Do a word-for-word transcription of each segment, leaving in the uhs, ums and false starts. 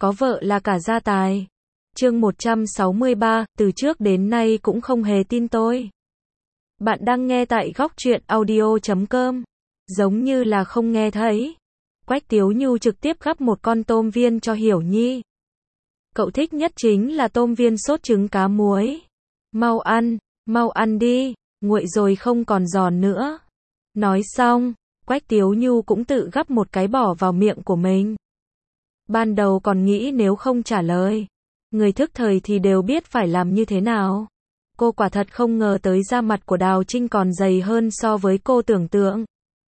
có vợ là cả gia tài. Chương một trăm sáu mươi ba, từ trước đến nay cũng không hề tin tôi. Bạn đang nghe tại góc truyện audio chấm com. Giống như là không nghe thấy. Quách Tiếu Nhu trực tiếp gắp một con tôm viên cho Hiểu Nhi. Cậu thích nhất chính là tôm viên sốt trứng cá muối. Mau ăn, mau ăn đi, nguội rồi không còn giòn nữa. Nói xong, Quách Tiếu Nhu cũng tự gắp một cái bỏ vào miệng của mình. Ban đầu còn nghĩ nếu không trả lời, người thức thời thì đều biết phải làm như thế nào. Cô quả thật không ngờ tới da mặt của Đào Trinh còn dày hơn so với cô tưởng tượng.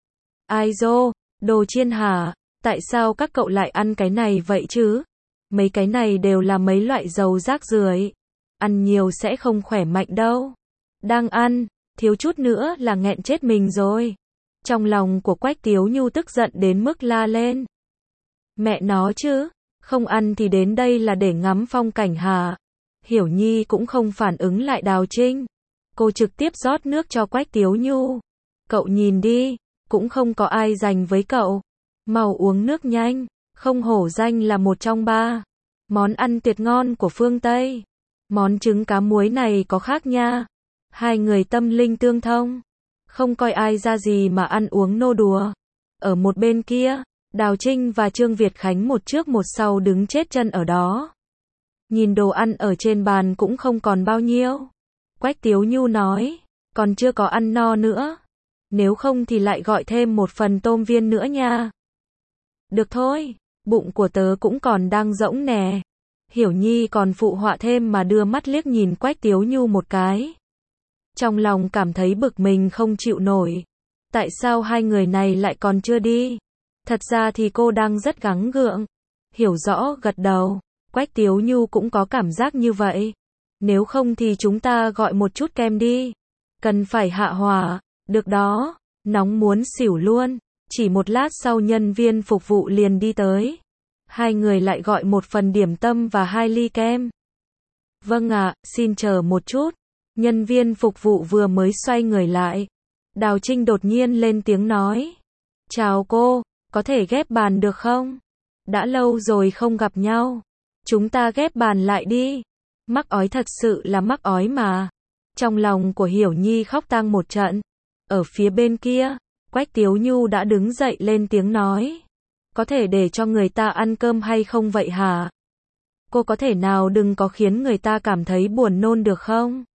Ai dô, đồ chiên hả? Tại sao các cậu lại ăn cái này vậy chứ? Mấy cái này đều là mấy loại dầu rác rưởi. Ăn nhiều sẽ không khỏe mạnh đâu. Đang ăn, thiếu chút nữa là nghẹn chết mình rồi. Trong lòng của Quách Tiếu Nhu tức giận đến mức la lên. Mẹ nó chứ, không ăn thì đến đây là để ngắm phong cảnh hả? Hiểu Nhi cũng không phản ứng lại Đào Trinh. Cô trực tiếp rót nước cho Quách Tiếu Nhu. Cậu nhìn đi, cũng không có ai giành với cậu. Mau uống nước nhanh, không hổ danh là một trong ba món ăn tuyệt ngon của phương Tây. Món trứng cá muối này có khác nha. Hai người tâm linh tương thông, không coi ai ra gì mà ăn uống nô đùa. Ở một bên kia, Đào Trinh và Trương Việt Khánh một trước một sau đứng chết chân ở đó. Nhìn đồ ăn ở trên bàn cũng không còn bao nhiêu. Quách Tiếu Nhu nói, còn chưa có ăn no nữa. Nếu không thì lại gọi thêm một phần tôm viên nữa nha. Được thôi, bụng của tớ cũng còn đang rỗng nè. Hiểu Nhi còn phụ họa thêm mà đưa mắt liếc nhìn Quách Tiếu Nhu một cái. Trong lòng cảm thấy bực mình không chịu nổi. Tại sao hai người này lại còn chưa đi? Thật ra thì cô đang rất gắng gượng. Hiểu rõ gật đầu. Quách Tiếu Nhu cũng có cảm giác như vậy. Nếu không thì chúng ta gọi một chút kem đi. Cần phải hạ hỏa. Được đó. Nóng muốn xỉu luôn. Chỉ một lát sau nhân viên phục vụ liền đi tới. Hai người lại gọi một phần điểm tâm và hai ly kem. Vâng ạ, xin chờ một chút. Nhân viên phục vụ vừa mới xoay người lại. Đào Trinh đột nhiên lên tiếng nói. Chào cô, có thể ghép bàn được không? Đã lâu rồi không gặp nhau. Chúng ta ghép bàn lại đi. Mắc ói thật sự là mắc ói mà. Trong lòng của Hiểu Nhi khóc tang một trận. Ở phía bên kia, Quách Tiếu Nhu đã đứng dậy lên tiếng nói. Có thể để cho người ta ăn cơm hay không vậy hả? Cô có thể nào đừng có khiến người ta cảm thấy buồn nôn được không?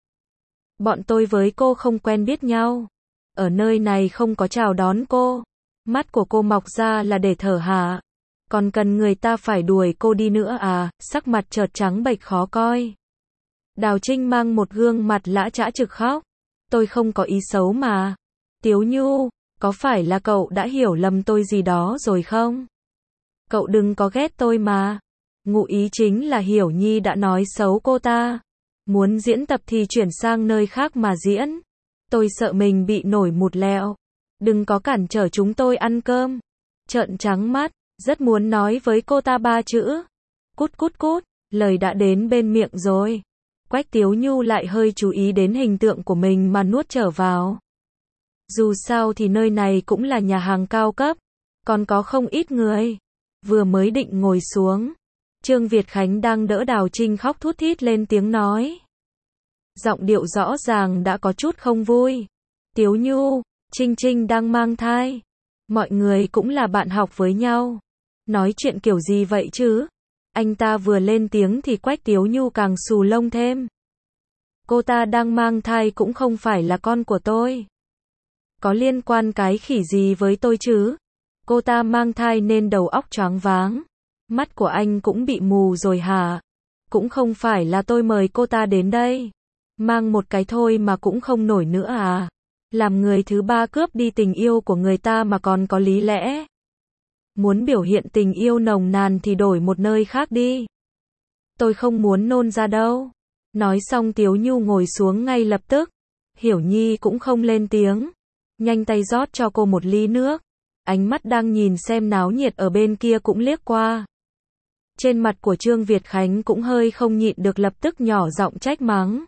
Bọn tôi với cô không quen biết nhau. Ở nơi này không có chào đón cô. Mắt của cô mọc ra là để thở hả? Còn cần người ta phải đuổi cô đi nữa à? Sắc mặt chợt trắng bệch khó coi. Đào Trinh mang một gương mặt lã chã trực khóc. Tôi không có ý xấu mà. Tiếu Nhu, có phải là cậu đã hiểu lầm tôi gì đó rồi không? Cậu đừng có ghét tôi mà. Ngụ ý chính là Hiểu Nhi đã nói xấu cô ta. Muốn diễn tập thì chuyển sang nơi khác mà diễn. Tôi sợ mình bị nổi một lẹo. Đừng có cản trở chúng tôi ăn cơm. Trợn trắng mắt, rất muốn nói với cô ta ba chữ. Cút cút cút, lời đã đến bên miệng rồi. Quách Tiếu Nhu lại hơi chú ý đến hình tượng của mình mà nuốt trở vào. Dù sao thì nơi này cũng là nhà hàng cao cấp. Còn có không ít người. Vừa mới định ngồi xuống. Trương Việt Khánh đang đỡ Đào Trinh khóc thút thít lên tiếng nói. Giọng điệu rõ ràng đã có chút không vui. Tiếu Nhu, Trinh Trinh đang mang thai. Mọi người cũng là bạn học với nhau. Nói chuyện kiểu gì vậy chứ? Anh ta vừa lên tiếng thì Quách Tiếu Nhu càng xù lông thêm. Cô ta đang mang thai cũng không phải là con của tôi. Có liên quan cái khỉ gì với tôi chứ? Cô ta mang thai nên đầu óc choáng váng. Mắt của anh cũng bị mù rồi hả? Cũng không phải là tôi mời cô ta đến đây. Mang một cái thôi mà cũng không nổi nữa à? Làm người thứ ba cướp đi tình yêu của người ta mà còn có lý lẽ. Muốn biểu hiện tình yêu nồng nàn thì đổi một nơi khác đi. Tôi không muốn nôn ra đâu. Nói xong Tiếu Nhu ngồi xuống ngay lập tức. Hiểu Nhi cũng không lên tiếng. Nhanh tay rót cho cô một ly nước. Ánh mắt đang nhìn xem náo nhiệt ở bên kia cũng liếc qua. Trên mặt của Trương Việt Khánh cũng hơi không nhịn được lập tức nhỏ giọng trách mắng.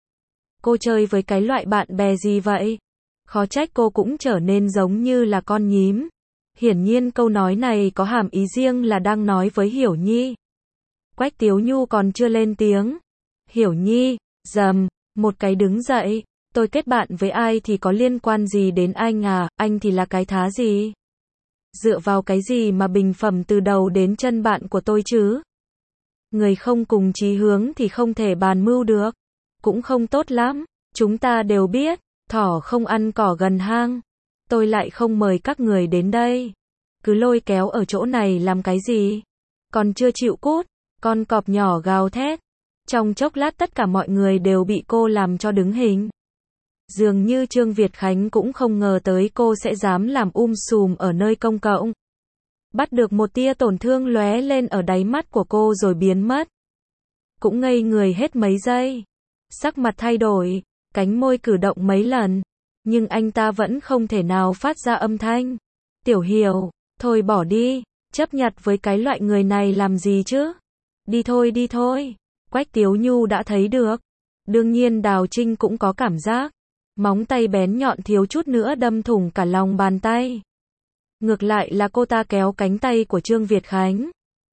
Cô chơi với cái loại bạn bè gì vậy? Khó trách cô cũng trở nên giống như là con nhím. Hiển nhiên câu nói này có hàm ý riêng là đang nói với Hiểu Nhi. Quách Tiếu Nhu còn chưa lên tiếng. Hiểu Nhi, dầm, một cái đứng dậy. Tôi kết bạn với ai thì có liên quan gì đến anh à, anh thì là cái thá gì? Dựa vào cái gì mà bình phẩm từ đầu đến chân bạn của tôi chứ? Người không cùng chí hướng thì không thể bàn mưu được. Cũng không tốt lắm. Chúng ta đều biết, thỏ không ăn cỏ gần hang. Tôi lại không mời các người đến đây. Cứ lôi kéo ở chỗ này làm cái gì? Còn chưa chịu cút, con cọp nhỏ gào thét. Trong chốc lát tất cả mọi người đều bị cô làm cho đứng hình. Dường như Trương Việt Khánh cũng không ngờ tới cô sẽ dám làm um sùm ở nơi công cộng. Bắt được một tia tổn thương lóe lên ở đáy mắt của cô rồi biến mất. Cũng ngây người hết mấy giây. Sắc mặt thay đổi, cánh môi cử động mấy lần. Nhưng anh ta vẫn không thể nào phát ra âm thanh. Tiểu Hiểu, thôi bỏ đi, chấp nhặt với cái loại người này làm gì chứ? Đi thôi đi thôi. Quách Tiếu Nhu đã thấy được. Đương nhiên Đào Trinh cũng có cảm giác. Móng tay bén nhọn thiếu chút nữa đâm thủng cả lòng bàn tay. Ngược lại là cô ta kéo cánh tay của Trương Việt Khánh.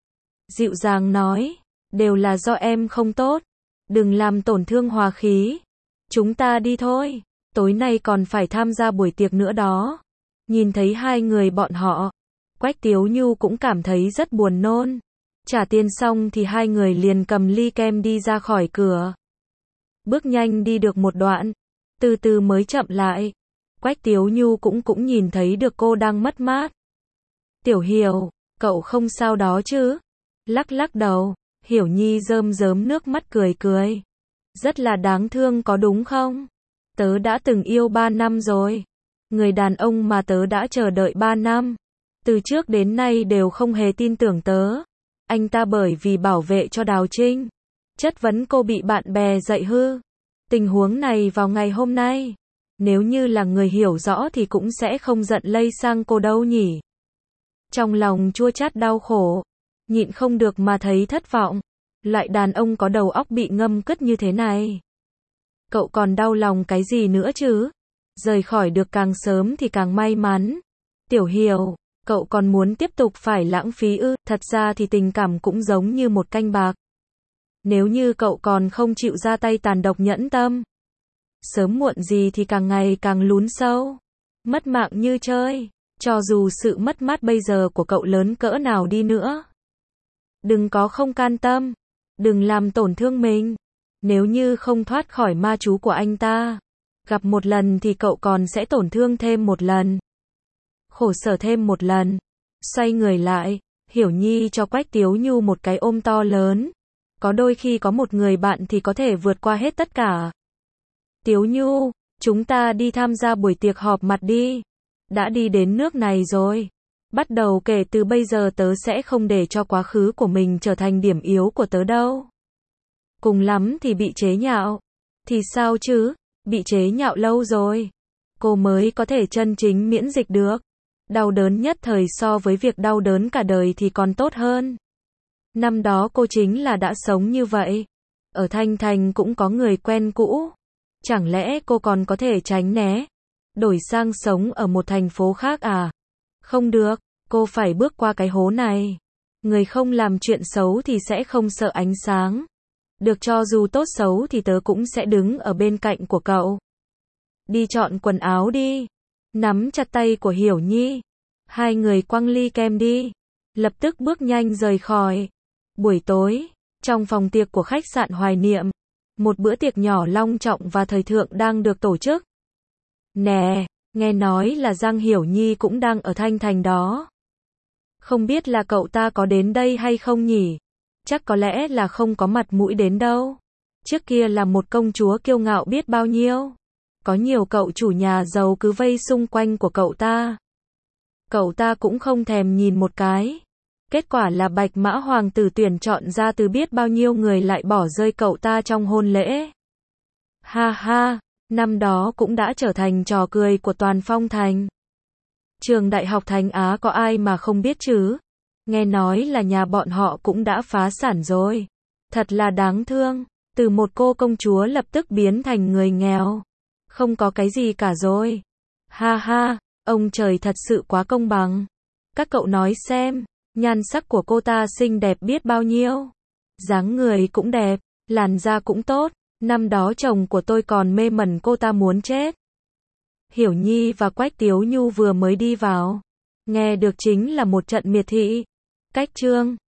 Dịu dàng nói, đều là do em không tốt. Đừng làm tổn thương hòa khí. Chúng ta đi thôi. Tối nay còn phải tham gia buổi tiệc nữa đó. Nhìn thấy hai người bọn họ, Quách Tiếu Nhu cũng cảm thấy rất buồn nôn. Trả tiền xong thì hai người liền cầm ly kem đi ra khỏi cửa. Bước nhanh đi được một đoạn, từ từ mới chậm lại. Quách Tiếu Nhu cũng cũng nhìn thấy được cô đang mất mát. Tiểu Hiểu, cậu không sao đó chứ? Lắc lắc đầu, Hiểu Nhi rơm rớm nước mắt cười cười. Rất là đáng thương có đúng không? Tớ đã từng yêu ba năm rồi. Người đàn ông mà tớ đã chờ đợi ba năm. Từ trước đến nay đều không hề tin tưởng tớ. Anh ta bởi vì bảo vệ cho Đào Trinh. Chất vấn cô bị bạn bè dạy hư. Tình huống này vào ngày hôm nay. Nếu như là người hiểu rõ thì cũng sẽ không giận lây sang cô đâu nhỉ. Trong lòng chua chát đau khổ. Nhịn không được mà thấy thất vọng. Loại đàn ông có đầu óc bị ngâm cứt như thế này. Cậu còn đau lòng cái gì nữa chứ? Rời khỏi được càng sớm thì càng may mắn. Tiểu Hiểu, cậu còn muốn tiếp tục phải lãng phí ư? Thật ra thì tình cảm cũng giống như một canh bạc. Nếu như cậu còn không chịu ra tay tàn độc nhẫn tâm, sớm muộn gì thì càng ngày càng lún sâu. Mất mạng như chơi. Cho dù sự mất mát bây giờ của cậu lớn cỡ nào đi nữa. Đừng có không can tâm. Đừng làm tổn thương mình. Nếu như không thoát khỏi ma chú của anh ta, gặp một lần thì cậu còn sẽ tổn thương thêm một lần. Khổ sở thêm một lần. Xoay người lại, Hiểu Nhi cho Quách Tiếu Nhu một cái ôm to lớn. Có đôi khi có một người bạn thì có thể vượt qua hết tất cả. Tiếu Nhu, chúng ta đi tham gia buổi tiệc họp mặt đi. Đã đi đến nước này rồi. Bắt đầu kể từ bây giờ tớ sẽ không để cho quá khứ của mình trở thành điểm yếu của tớ đâu. Cùng lắm thì bị chế nhạo. Thì sao chứ, bị chế nhạo lâu rồi. Cô mới có thể chân chính miễn dịch được. Đau đớn nhất thời so với việc đau đớn cả đời thì còn tốt hơn. Năm đó cô chính là đã sống như vậy. Ở Thanh Thành cũng có người quen cũ. Chẳng lẽ cô còn có thể tránh né? Đổi sang sống ở một thành phố khác à? Không được, cô phải bước qua cái hố này. Người không làm chuyện xấu thì sẽ không sợ ánh sáng. Được, cho dù tốt xấu thì tớ cũng sẽ đứng ở bên cạnh của cậu. Đi chọn quần áo đi. Nắm chặt tay của Hiểu Nhi. Hai người quăng ly kem đi. Lập tức bước nhanh rời khỏi. Buổi tối, trong phòng tiệc của khách sạn Hoài Niệm, một bữa tiệc nhỏ long trọng và thời thượng đang được tổ chức. Nè, nghe nói là Giang Hiểu Nhi cũng đang ở Thanh Thành đó. Không biết là cậu ta có đến đây hay không nhỉ? Chắc có lẽ là không có mặt mũi đến đâu. Trước kia là một công chúa kiêu ngạo biết bao nhiêu. Có nhiều cậu chủ nhà giàu cứ vây xung quanh của cậu ta. Cậu ta cũng không thèm nhìn một cái. Kết quả là Bạch Mã Hoàng tử tuyển chọn ra từ biết bao nhiêu người lại bỏ rơi cậu ta trong hôn lễ. Ha ha, năm đó cũng đã trở thành trò cười của toàn Phong Thành. Trường Đại học Thành Á có ai mà không biết chứ? Nghe nói là nhà bọn họ cũng đã phá sản rồi. Thật là đáng thương. Từ một cô công chúa lập tức biến thành người nghèo. Không có cái gì cả rồi. Ha ha, ông trời thật sự quá công bằng. Các cậu nói xem, nhan sắc của cô ta xinh đẹp biết bao nhiêu. Dáng người cũng đẹp, làn da cũng tốt, năm đó chồng của tôi còn mê mẩn cô ta muốn chết. Hiểu Nhi và Quách Tiếu Nhu vừa mới đi vào, nghe được chính là một trận miệt thị. Cách chương